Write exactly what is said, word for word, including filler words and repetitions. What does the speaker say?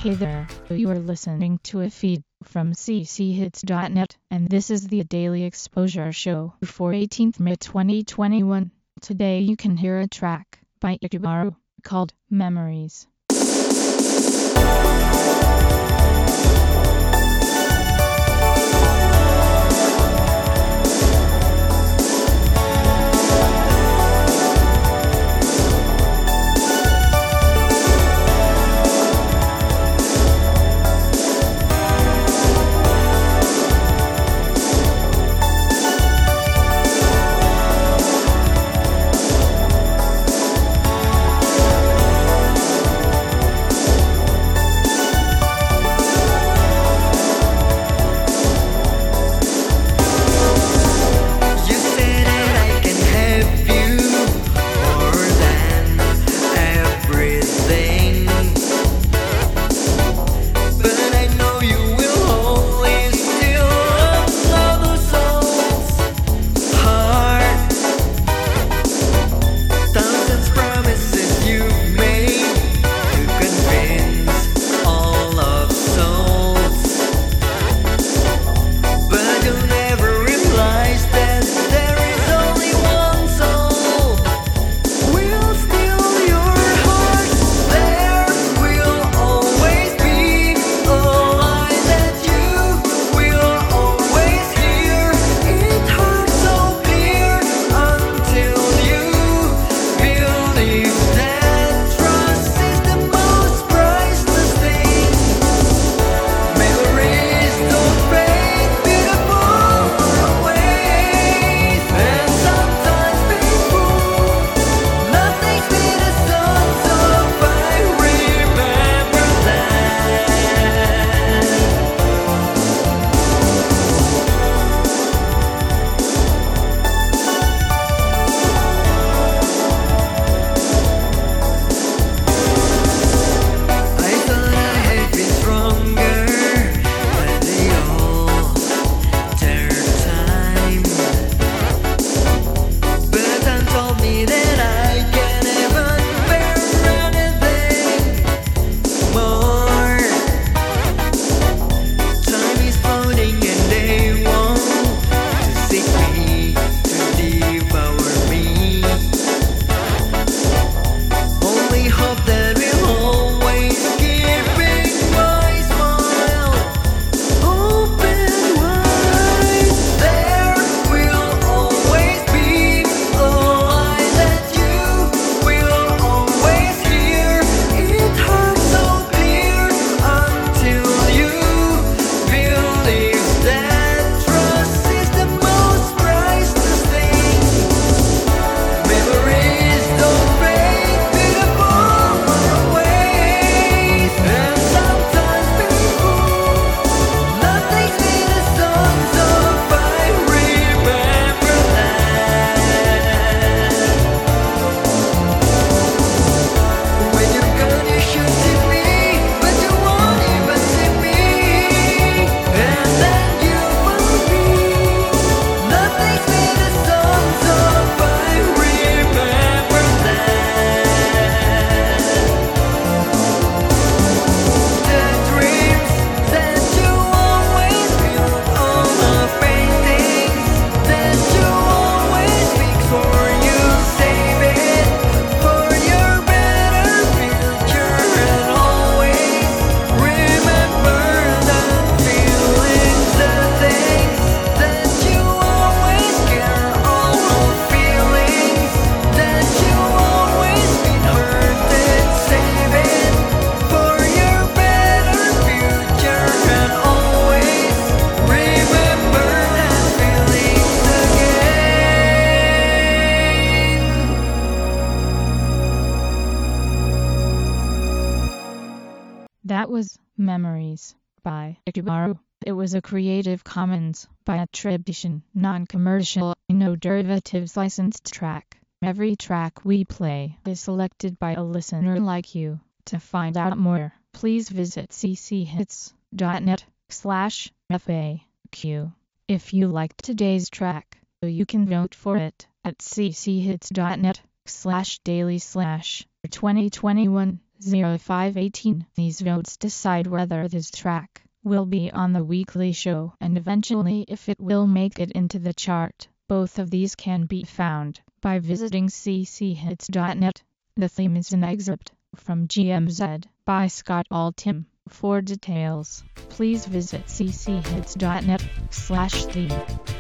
Hey there, you are listening to a feed from c c hits dot net, and this is the Daily Exposure Show for eighteenth May twenty twenty-one. Today you can hear a track by Ikubaru called Memories. That was Memories by Ikubaru. It was a Creative Commons by attribution, non-commercial, no derivatives licensed track. Every track we play is selected by a listener like you. To find out more, please visit c c hits dot net slash F A Q. If you liked today's track, you can vote for it at c c hits dot net slash daily slash twenty twenty-one oh five eighteen. These votes decide whether this track will be on the weekly show and eventually if it will make it into the chart. Both of these can be found by visiting c c hits dot net. The theme is an excerpt from G M Z by Scott Altham. For details, please visit c c hits dot net slash theme.